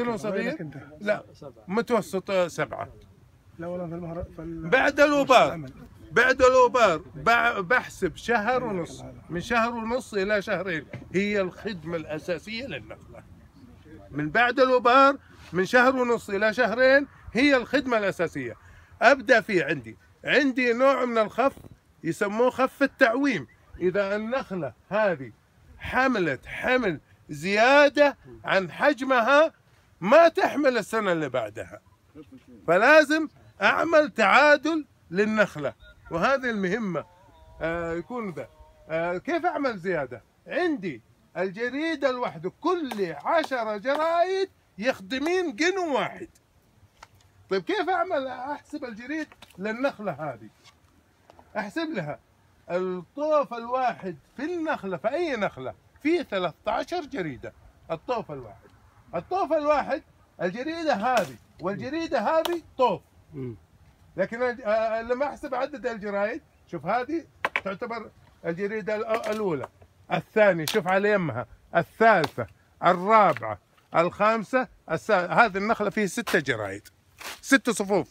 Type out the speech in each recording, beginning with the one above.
القنو صغير، لا متوسط 7. لا والله بعد الوبار بحسب شهر ونص، من شهر ونص إلى شهرين هي الخدمة الأساسية للنخلة. من بعد الوبار من شهر ونص إلى شهرين هي الخدمة الأساسية. أبدأ فيه. عندي نوع من الخف يسموه خف التعويم. إذا النخلة هذه حملت حمل زيادة عن حجمها ما تحمل السنة اللي بعدها، فلازم أعمل تعادل للنخلة، وهذه المهمة يكون ذا. كيف أعمل زيادة؟ عندي الجريدة الواحدة كل 10 جرايد يخدمين قنو واحد. طيب كيف أحسب الجريد للنخلة هذه؟ أحسب لها الطوف الواحد في النخلة، في أي نخلة فيه 13 جريدة. الطوف الواحد الجريدة هذه والجريدة هذه طوف. لكن لما أحسب عدد الجرايد، شوف هذه تعتبر الجريدة الأولى، الثانية شوف على يمها، الثالثة، الرابعة، الخامسة، هذه النخلة فيه 6 جرايد، 6 صفوف.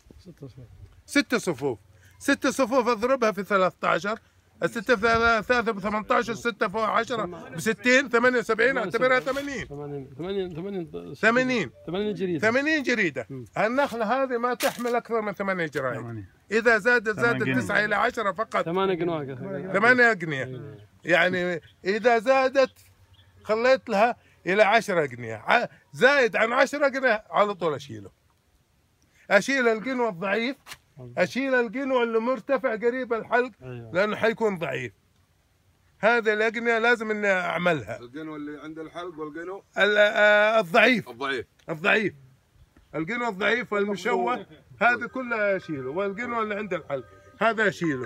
6 صفوف اضربها في 13، 6 في 3 ب 18، 6 فوق 10 ب 60، 78 اعتبرها 80 جريدة. 80 جريدة. النخلة هذه ما تحمل أكثر من 8 جرايد. إذا زادت 9 إلى 10 فقط. 8 أقنية. يعني إذا زادت خليت لها إلى 10 أقنية، زايد عن 10 أقنية على طول أشيل القنو الضعيف، أشيل القنو اللي مرتفع قريب الحلق لأنه حيكون ضعيف. هذه الأقنية لازم إني أعملها. القنو اللي عند الحلق والقنو الضعيف، القنو الضعيف والمشوه هذا كله أشيله، والقنو اللي عند الحلق هذا أشيله.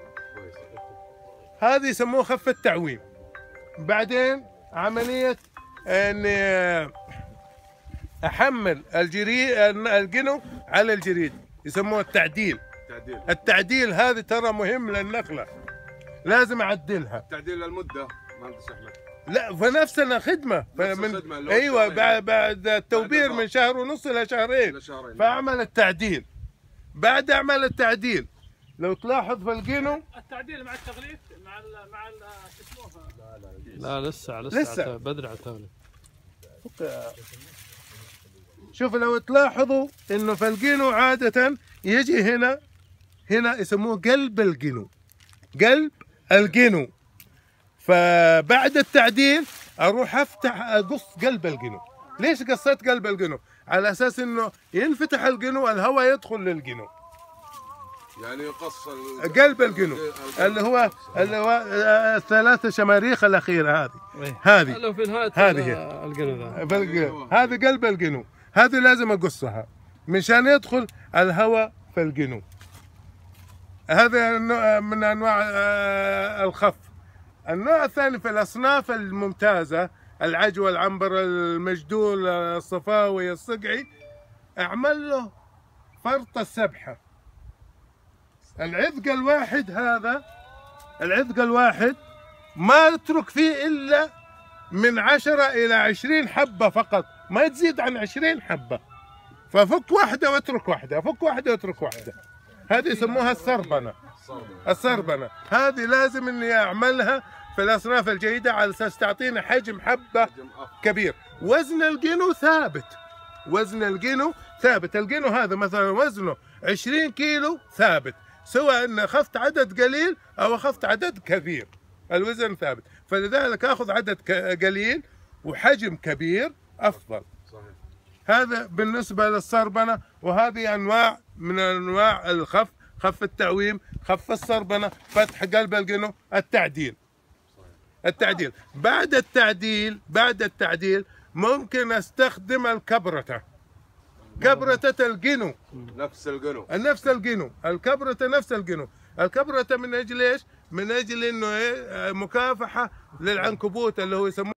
هذه يسموه خف التعويم. بعدين عملية إني أحمل القنو على الجريد يسموه التعديل. هذه ترى مهم للنخلة، لازم أعدلها. التعديل للمدة ما تسحب لك. لا، فنفس الخدمة. أيوة، بعد التوبير من شهر ونص إلى شهرين فأعمل التعديل. بعد أعمل التعديل لو تلاحظ في القنو التعديل مع التغليف مع شو اسمه. لا لسه بدري على التغليف. شوف لو تلاحظوا انه في القنو عادة يجي هنا يسموه قلب القنو. فبعد التعديل اروح اقص قلب القنو. ليش قصيت قلب القنو؟ على اساس انه ينفتح القنو، الهواء يدخل للقنو. يعني يقص قلب القنو اللي هو 3 شماريخ الاخيره هذه لو في نهاية القنو هذه قلب القنو. هذه لازم أقصها مشان يدخل الهواء في القنو. هذا من أنواع الخف. النوع الثاني في الأصناف الممتازة، العجوة، العنبر، المجدول، الصفاوي، الصقعي، أعمل له فرط السبحة. العذق الواحد ما أترك فيه إلا من 10 إلى 20 حبة فقط، ما تزيد عن 20 حبة. ففك واحدة واترك واحدة، فك واحدة واترك واحدة. هذه يسموها السربنة. هذه لازم إني أعملها في الأصناف الجيدة على أساس تعطينا حجم حبة كبير. وزن القنو ثابت. القنو هذا مثلا وزنه 20 كيلو ثابت، سواء إن أخذت عدد قليل أو أخذت عدد كثير، الوزن ثابت. فلذلك أخذ عدد قليل وحجم كبير أفضل. هذا بالنسبة للسربنة. وهذه أنواع من أنواع الخف: خف التعويم، خف السربنة، فتح قلب القنو، التعديل. بعد التعديل ممكن أستخدم الكبرتة. كبرتة القنو نفس القنو. الكبرتة نفس القنو. الكبرتة من أجل إيش؟ من أجل إنه مكافحة للعنكبوت اللي هو يسموه